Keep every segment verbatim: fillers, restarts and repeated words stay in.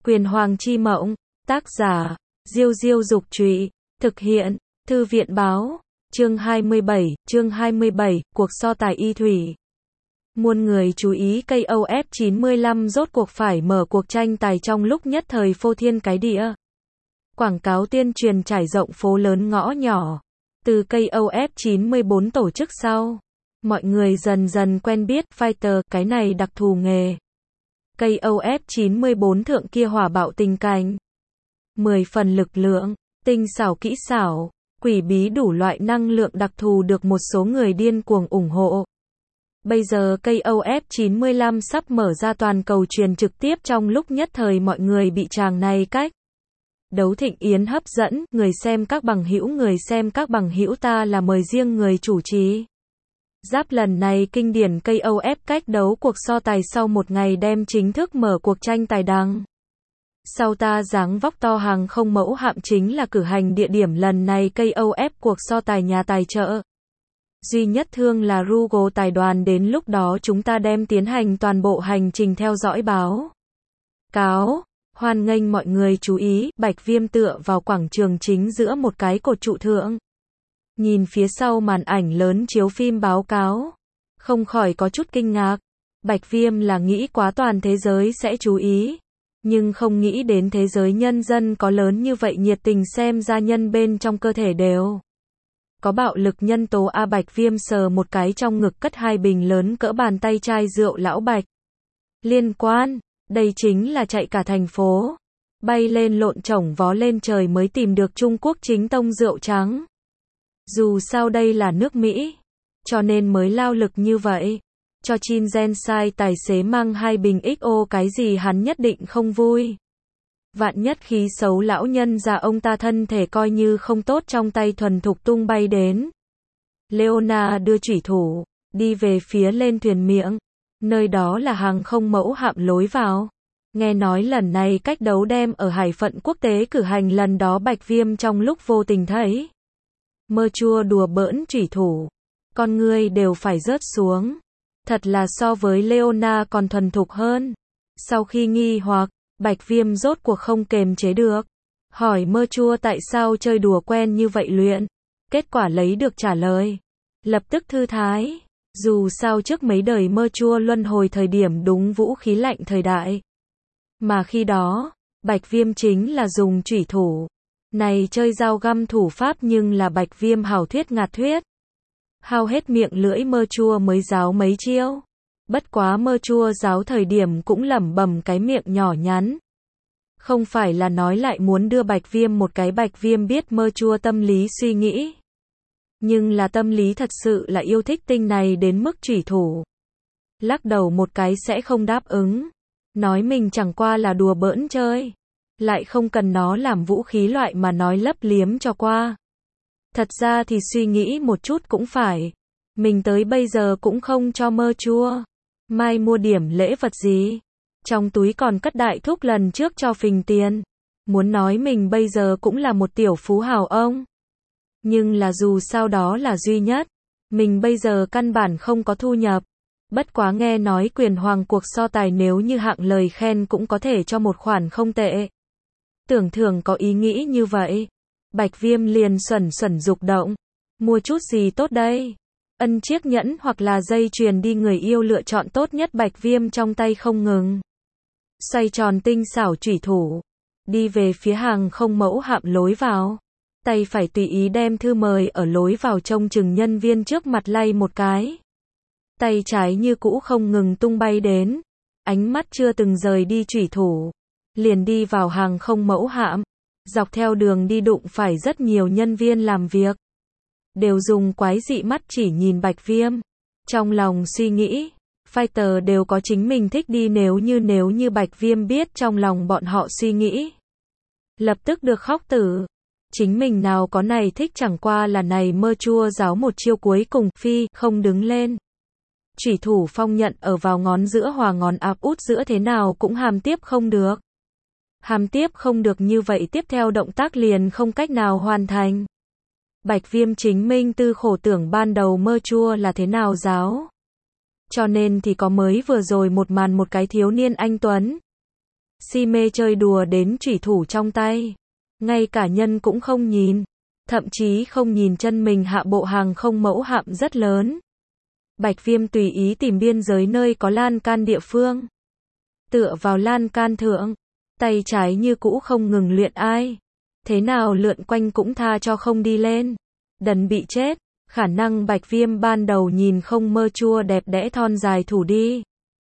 Quyền Hoàng chi mộng, tác giả, Diêu Diêu Dục Trụy, thực hiện, Thư viện Báo, chương hai mươi bảy, chương hai mươi bảy, cuộc so tài y thủy. Muôn người chú ý cây O F chín mươi lăm rốt cuộc phải mở cuộc tranh tài trong lúc nhất thời phô thiên cái địa. Quảng cáo tuyên truyền trải rộng phố lớn ngõ nhỏ. Từ cây O F chín mươi bốn tổ chức sau, mọi người dần dần quen biết fighter, cái này đặc thù nghề. Cây O F chín mươi bốn thượng kia hỏa bạo tình cảnh. mười phần lực lượng, tinh xảo kỹ xảo, quỷ bí đủ loại năng lượng đặc thù được một số người điên cuồng ủng hộ. Bây giờ cây O F chín mươi lăm sắp mở ra toàn cầu truyền trực tiếp trong lúc nhất thời mọi người bị chàng này cách. Đấu thịnh yến hấp dẫn, người xem các bằng hữu người xem các bằng hữu ta là mời riêng người chủ trì. Giáp lần này kinh điển cây O F cách đấu cuộc so tài sau một ngày đem chính thức mở cuộc tranh tài đăng. Sau ta dáng vóc to hàng không mẫu hạm chính là cử hành địa điểm lần này cây O F cuộc so tài nhà tài trợ. Duy nhất thương là Rugo tài đoàn đến lúc đó chúng ta đem tiến hành toàn bộ hành trình theo dõi báo. Cáo, hoan nghênh mọi người chú ý, Bạch Viêm tựa vào quảng trường chính giữa một cái cột trụ thượng. Nhìn phía sau màn ảnh lớn chiếu phim báo cáo. Không khỏi có chút kinh ngạc. Bạch Viêm là nghĩ quá toàn thế giới sẽ chú ý. Nhưng không nghĩ đến thế giới nhân dân có lớn như vậy nhiệt tình xem ra nhân bên trong cơ thể đều. Có bạo lực nhân tố A. Bạch Viêm sờ một cái trong ngực cất hai bình lớn cỡ bàn tay chai rượu lão Bạch. Liên quan, đây chính là chạy cả thành phố. Bay lên lộn chổng vó lên trời mới tìm được Trung Quốc chính tông rượu trắng. Dù sao đây là nước Mỹ, cho nên mới lao lực như vậy. Cho Chin Gen sai tài xế mang hai bình ích ô cái gì hắn nhất định không vui. Vạn nhất khí xấu lão nhân già ông ta thân thể coi như không tốt trong tay thuần thục tung bay đến. Leona đưa chủy thủ, đi về phía lên thuyền miệng. Nơi đó là hàng không mẫu hạm lối vào. Nghe nói lần này cách đấu đem ở hải phận quốc tế cử hành lần đó Bạch Viêm trong lúc vô tình thấy. Mơ chua đùa bỡn chủy thủ. Con người đều phải rớt xuống. Thật là so với Leona còn thuần thục hơn. Sau khi nghi hoặc, Bạch Viêm rốt cuộc không kềm chế được. Hỏi mơ chua tại sao chơi đùa quen như vậy luyện. Kết quả lấy được trả lời. Lập tức thư thái. Dù sao trước mấy đời mơ chua luân hồi thời điểm đúng vũ khí lạnh thời đại. Mà khi đó, Bạch Viêm chính là dùng chủy thủ. Này chơi dao găm thủ pháp nhưng là Bạch Viêm hảo thuyết ngạt thuyết. Hao hết miệng lưỡi mơ chua mới giáo mấy chiêu. Bất quá mơ chua giáo thời điểm cũng lẩm bẩm cái miệng nhỏ nhắn. Không phải là nói lại muốn đưa Bạch Viêm một cái Bạch Viêm biết mơ chua tâm lý suy nghĩ. Nhưng là tâm lý thật sự là yêu thích tinh này đến mức chủy thủ. Lắc đầu một cái sẽ không đáp ứng. Nói mình chẳng qua là đùa bỡn chơi. Lại không cần nó làm vũ khí loại mà nói lấp liếm cho qua. Thật ra thì suy nghĩ một chút cũng phải. Mình tới bây giờ cũng không cho mơ chua. Mai mua điểm lễ vật gì. Trong túi còn cất đại thúc lần trước cho phình tiền. Muốn nói mình bây giờ cũng là một tiểu phú hào ông. Nhưng là dù sao đó là duy nhất. Mình bây giờ căn bản không có thu nhập. Bất quá nghe nói Quyền Hoàng cuộc so tài nếu như hạng lời khen cũng có thể cho một khoản không tệ. Tưởng thường có ý nghĩ như vậy. Bạch Viêm liền xuẩn xuẩn dục động. Mua chút gì tốt đây? Ân chiếc nhẫn hoặc là dây chuyền đi người yêu lựa chọn tốt nhất Bạch Viêm trong tay không ngừng. Xoay tròn tinh xảo chủy thủ. Đi về phía hàng không mẫu hạm lối vào. Tay phải tùy ý đem thư mời ở lối vào trông chừng nhân viên trước mặt lay một cái. Tay trái như cũ không ngừng tung bay đến. Ánh mắt chưa từng rời đi chủy thủ. Liền đi vào hàng không mẫu hạm. Dọc theo đường đi đụng phải rất nhiều nhân viên làm việc. Đều dùng quái dị mắt chỉ nhìn Bạch Viêm. Trong lòng suy nghĩ. Fighter đều có chính mình thích đi nếu như nếu như Bạch Viêm biết trong lòng bọn họ suy nghĩ. Lập tức được khóc tử. Chính mình nào có này thích chẳng qua là này mơ chua giáo một chiêu cuối cùng phi không đứng lên. Chủy thủ phong nhận ở vào ngón giữa hòa ngón áp út giữa thế nào cũng hàm tiếp không được. Hàm tiếp không được như vậy tiếp theo động tác liền không cách nào hoàn thành. Bạch Viêm chính minh tư khổ tưởng ban đầu mơ chua là thế nào giáo. Cho nên thì có mới vừa rồi một màn một cái thiếu niên anh tuấn. si mê chơi đùa đến chủy thủ trong tay. Ngay cả nhân cũng không nhìn, thậm chí không nhìn chân mình hạ bộ hàng không mẫu hạm rất lớn. Bạch Viêm tùy ý tìm biên giới nơi có lan can địa phương. Tựa vào lan can thượng, tay trái như cũ không ngừng luyện ai. Thế nào lượn quanh cũng tha cho không đi lên. Đần bị chết, khả năng Bạch Viêm ban đầu nhìn không mơ chua đẹp đẽ thon dài thủ đi.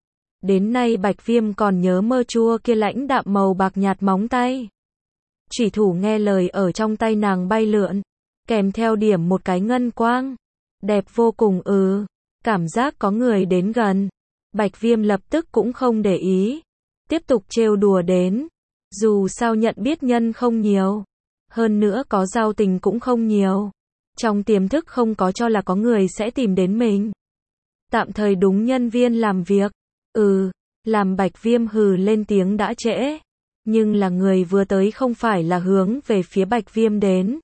Đến nay Bạch Viêm còn nhớ mơ chua kia lãnh đạm màu bạc nhạt móng tay. Chủy thủ nghe lời ở trong tay nàng bay lượn, kèm theo điểm một cái ngân quang. Đẹp vô cùng ừ, cảm giác có người đến gần. Bạch Viêm lập tức cũng không để ý, tiếp tục trêu đùa đến. Dù sao nhận biết nhân không nhiều, hơn nữa có giao tình cũng không nhiều. Trong tiềm thức không có cho là có người sẽ tìm đến mình. Tạm thời đúng nhân viên làm việc. Ừ, làm Bạch Viêm hừ lên tiếng đã trễ. Nhưng là người vừa tới không phải là hướng về phía Bạch Viêm đến,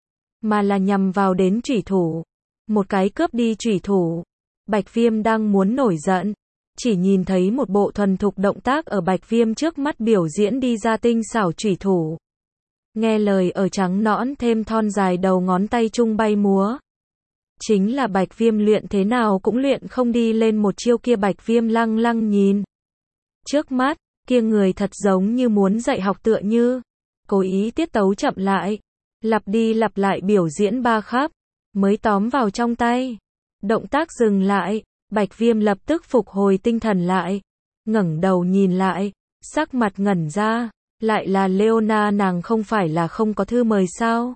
mà là nhằm vào đến chủy thủ. Một cái cướp đi chủy thủ. Bạch Viêm đang muốn nổi giận, chỉ nhìn thấy một bộ thuần thục động tác ở Bạch Viêm trước mắt biểu diễn đi ra tinh xảo chủy thủ. Nghe lời ở trắng nõn thêm thon dài đầu ngón tay trung bay múa. Chính là Bạch Viêm luyện thế nào cũng luyện không đi lên một chiêu kia. Bạch Viêm lăng lăng nhìn trước mắt, kia người thật giống như muốn dạy học tựa như, cố ý tiết tấu chậm lại, lặp đi lặp lại biểu diễn ba khắp, mới tóm vào trong tay. Động tác dừng lại, Bạch Viêm lập tức phục hồi tinh thần lại, ngẩng đầu nhìn lại, sắc mặt ngẩn ra, lại là Leona. Nàng không phải là không có thư mời sao?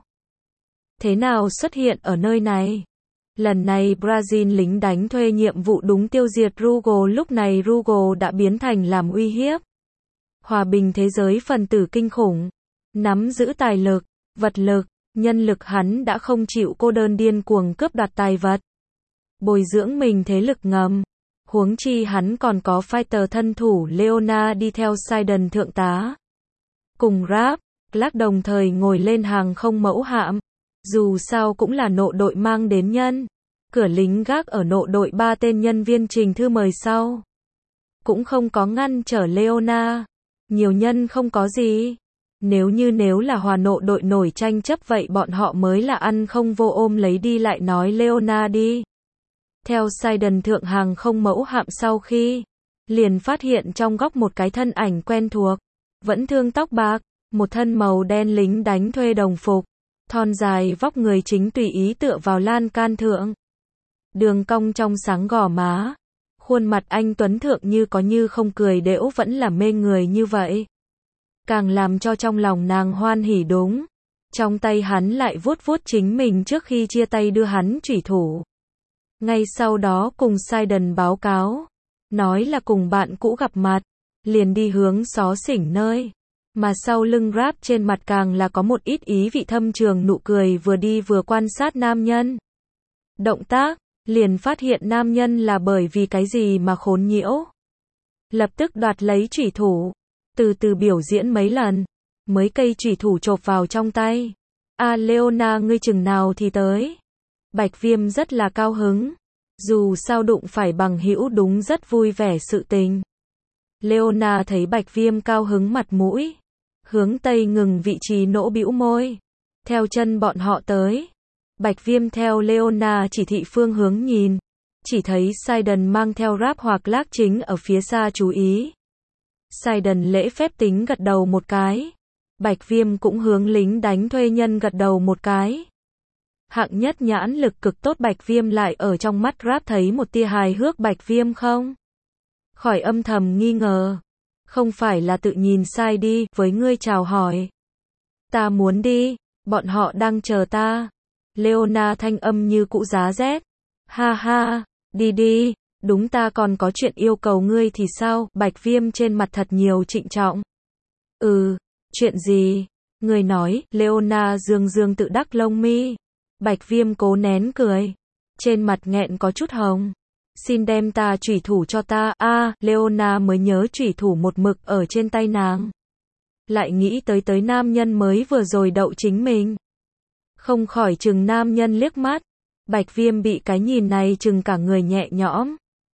Thế nào xuất hiện ở nơi này? Lần này Brazil lính đánh thuê nhiệm vụ đúng tiêu diệt Rugal. Lúc này Rugal đã biến thành làm uy hiếp hòa bình thế giới phần tử kinh khủng, nắm giữ tài lực, vật lực, nhân lực. Hắn đã không chịu cô đơn điên cuồng cướp đoạt tài vật, bồi dưỡng mình thế lực ngầm. Huống chi hắn còn có fighter thân thủ Leona đi theo Sidon thượng tá. Cùng Rap, Clark đồng thời ngồi lên hàng không mẫu hạm. Dù sao cũng là nộ đội mang đến nhân. Cửa lính gác ở nộ đội ba tên nhân viên trình thư mời sau. Cũng không có ngăn trở Leona. Nhiều nhân không có gì. Nếu như nếu là hòa nộ đội nổi tranh chấp vậy bọn họ mới là ăn không vô ôm lấy đi lại nói Leona đi. Theo Sidon thượng hàng không mẫu hạm sau khi, liền phát hiện trong góc một cái thân ảnh quen thuộc. Vẫn thương tóc bạc, một thân màu đen lính đánh thuê đồng phục. Thon dài vóc người chính tùy ý tựa vào lan can thượng. Đường cong trong sáng gò má. Khuôn mặt anh tuấn thượng như có như không cười đễu vẫn là mê người như vậy. Càng làm cho trong lòng nàng hoan hỉ đúng. Trong tay hắn lại vuốt vuốt chính mình trước khi chia tay đưa hắn chủy thủ. Ngay sau đó cùng Sidon báo cáo. Nói là cùng bạn cũ gặp mặt. Liền đi hướng xó xỉnh nơi. Mà sau lưng Rap trên mặt càng là có một ít ý vị thâm trường nụ cười vừa đi vừa quan sát nam nhân. Động tác, liền phát hiện nam nhân là bởi vì cái gì mà khốn nhiễu. Lập tức đoạt lấy chủy thủ, từ từ biểu diễn mấy lần, mới cây chủy thủ chộp vào trong tay. A Leona ngươi chừng nào thì tới. Bạch Viêm rất là cao hứng. Dù sao đụng phải bằng hữu đúng rất vui vẻ sự tình. Leona thấy Bạch Viêm cao hứng mặt mũi. Hướng tây ngừng vị trí nỗ bĩu môi. Theo chân bọn họ tới. Bạch Viêm theo Leona chỉ thị phương hướng nhìn. Chỉ thấy Sidon mang theo Rap hoặc Clark chính ở phía xa chú ý. Sidon lễ phép tính gật đầu một cái. Bạch Viêm cũng hướng lính đánh thuê nhân gật đầu một cái. Hạng nhất nhãn lực cực tốt. Bạch Viêm lại ở trong mắt Rap thấy một tia hài hước. Bạch Viêm không khỏi âm thầm nghi ngờ. Không phải là tự nhìn sai đi, với ngươi chào hỏi. Ta muốn đi, bọn họ đang chờ ta. Leona thanh âm như cũ giá rét. Ha ha, đi đi, đúng ta còn có chuyện yêu cầu ngươi thì sao? Bạch Viêm trên mặt thật nhiều trịnh trọng. Ừ, chuyện gì? Ngươi nói. Leona dương dương tự đắc lông mi. Bạch Viêm cố nén cười. Trên mặt nghẹn có chút hồng. Xin đem ta chủy thủ cho ta. A, à, Leona mới nhớ chủy thủ một mực ở trên tay nàng. Lại nghĩ tới tới nam nhân mới vừa rồi đậu chính mình. Không khỏi chừng nam nhân liếc mắt. Bạch Viêm bị cái nhìn này chừng cả người nhẹ nhõm.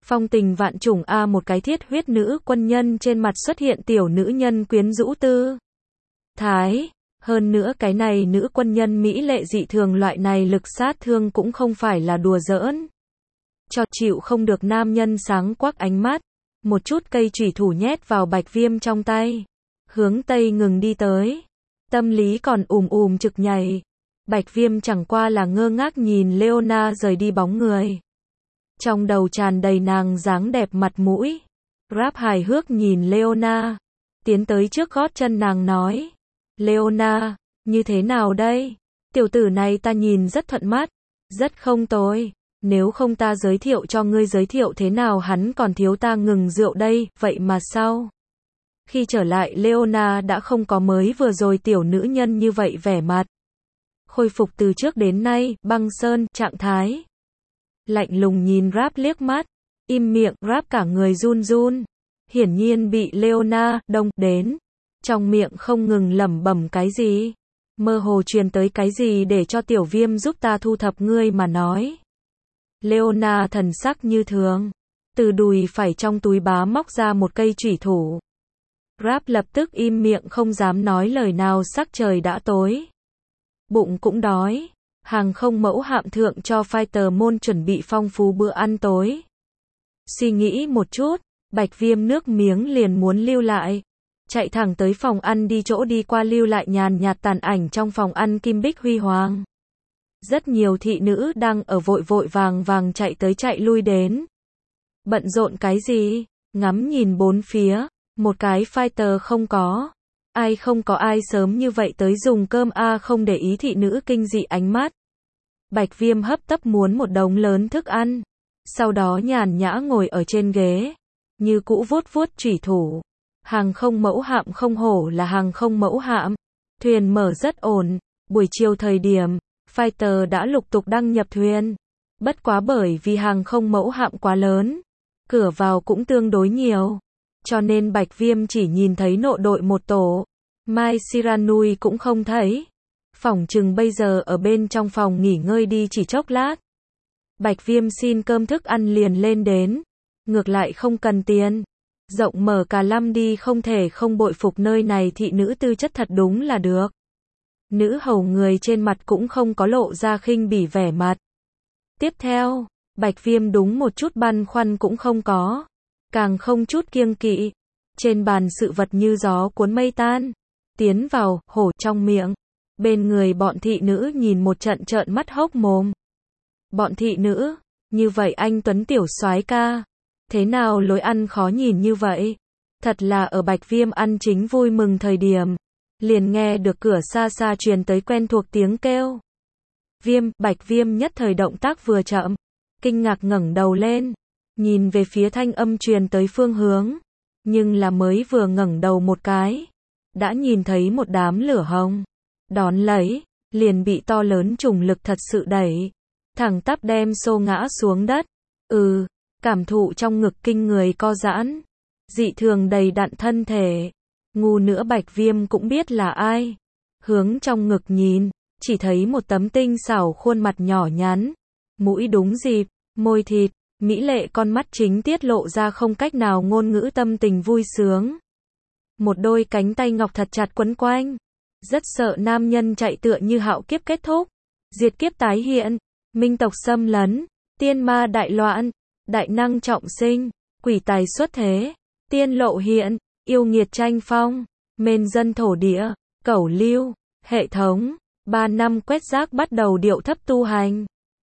Phong tình vạn trùng a một cái thiết huyết nữ quân nhân trên mặt xuất hiện tiểu nữ nhân quyến rũ tư thái. Hơn nữa cái này nữ quân nhân mỹ lệ dị thường loại này lực sát thương cũng không phải là đùa giỡn. Cho chịu không được nam nhân sáng quắc ánh mắt. Một chút cây chủy thủ nhét vào Bạch Viêm trong tay. Hướng tây ngừng đi tới. Tâm lý còn ùm ùm trực nhảy. Bạch Viêm chẳng qua là ngơ ngác nhìn Leona rời đi bóng người. Trong đầu tràn đầy nàng dáng đẹp mặt mũi. Rap hài hước nhìn Leona. Tiến tới trước gót chân nàng nói. Leona, như thế nào đây? Tiểu tử này ta nhìn rất thuận mắt. Rất không tồi. Nếu không ta giới thiệu cho ngươi giới thiệu thế nào hắn còn thiếu ta ngừng rượu đây. Vậy mà sao? Khi trở lại Leona đã không có mới vừa rồi tiểu nữ nhân như vậy vẻ mặt. Khôi phục từ trước đến nay, băng sơn, trạng thái. Lạnh lùng nhìn Rap liếc mắt. Im miệng, Rap cả người run run. Hiển nhiên bị Leona đông đến. Trong miệng không ngừng lẩm bẩm cái gì. Mơ hồ truyền tới cái gì để cho tiểu Viêm giúp ta thu thập ngươi mà nói. Leona thần sắc như thường. Từ đùi phải trong túi bá móc ra một cây chủy thủ. Rap lập tức im miệng không dám nói lời nào sắc trời đã tối. Bụng cũng đói. Hàng không mẫu hạm thượng cho fighter môn chuẩn bị phong phú bữa ăn tối. Suy nghĩ một chút, Bạch Viêm nước miếng liền muốn lưu lại. Chạy thẳng tới phòng ăn đi chỗ đi qua lưu lại nhàn nhạt tàn ảnh trong phòng ăn kim bích huy hoàng. Rất nhiều thị nữ đang ở vội vội vàng vàng chạy tới chạy lui đến. Bận rộn cái gì? Ngắm nhìn bốn phía. Một cái fighter không có. Ai không có ai sớm như vậy tới dùng cơm a không để ý thị nữ kinh dị ánh mắt. Bạch Viêm hấp tấp muốn một đống lớn thức ăn. Sau đó nhàn nhã ngồi ở trên ghế. Như cũ vuốt vuốt chủy thủ. Hàng không mẫu hạm không hổ là hàng không mẫu hạm. Thuyền mở rất ổn. Buổi chiều thời điểm, fighter đã lục tục đăng nhập thuyền. Bất quá bởi vì hàng không mẫu hạm quá lớn. Cửa vào cũng tương đối nhiều. Cho nên Bạch Viêm chỉ nhìn thấy nộ đội một tổ. Mai Siranui cũng không thấy. Phỏng chừng bây giờ ở bên trong phòng nghỉ ngơi đi chỉ chốc lát. Bạch Viêm xin cơm thức ăn liền lên đến. Ngược lại không cần tiền. Rộng mở cả lăm đi không thể không bội phục nơi này thị nữ tư chất thật đúng là được. Nữ hầu người trên mặt cũng không có lộ ra khinh bỉ vẻ mặt. Tiếp theo, Bạch Viêm đúng một chút băn khoăn cũng không có. Càng không chút kiêng kỵ. Trên bàn sự vật như gió cuốn mây tan. Tiến vào, hổ trong miệng. Bên người bọn thị nữ nhìn một trận trợn mắt hốc mồm. Bọn thị nữ, như vậy anh Tuấn tiểu soái ca. Thế nào lối ăn khó nhìn như vậy? Thật là ở Bạch Viêm ăn chính vui mừng thời điểm. Liền nghe được cửa xa xa truyền tới quen thuộc tiếng kêu. Viêm, Bạch Viêm nhất thời động tác vừa chậm. Kinh ngạc ngẩng đầu lên. Nhìn về phía thanh âm truyền tới phương hướng. Nhưng là mới vừa ngẩng đầu một cái. Đã nhìn thấy một đám lửa hồng. Đón lấy, liền bị to lớn trùng lực thật sự đẩy. Thẳng tắp đem xô ngã xuống đất. Ừ, cảm thụ trong ngực kinh người co giãn. Dị thường đầy đặn thân thể. Ngu nữa Bạch Viêm cũng biết là ai. Hướng trong ngực nhìn, chỉ thấy một tấm tinh xảo khuôn mặt nhỏ nhắn. Mũi đúng dịp, môi thịt, mỹ lệ con mắt chính tiết lộ ra không cách nào ngôn ngữ tâm tình vui sướng. Một đôi cánh tay ngọc thật chặt quấn quanh. Rất sợ nam nhân chạy tựa như hạo kiếp kết thúc. Diệt kiếp tái hiện. Minh tộc xâm lấn. Tiên ma đại loạn. Đại năng trọng sinh. Quỷ tài xuất thế. Tiên lộ hiện. Yêu nghiệt tranh phong. Mên dân thổ địa. Cẩu lưu. Hệ thống. Ba năm quét rác bắt đầu điệu thấp tu hành.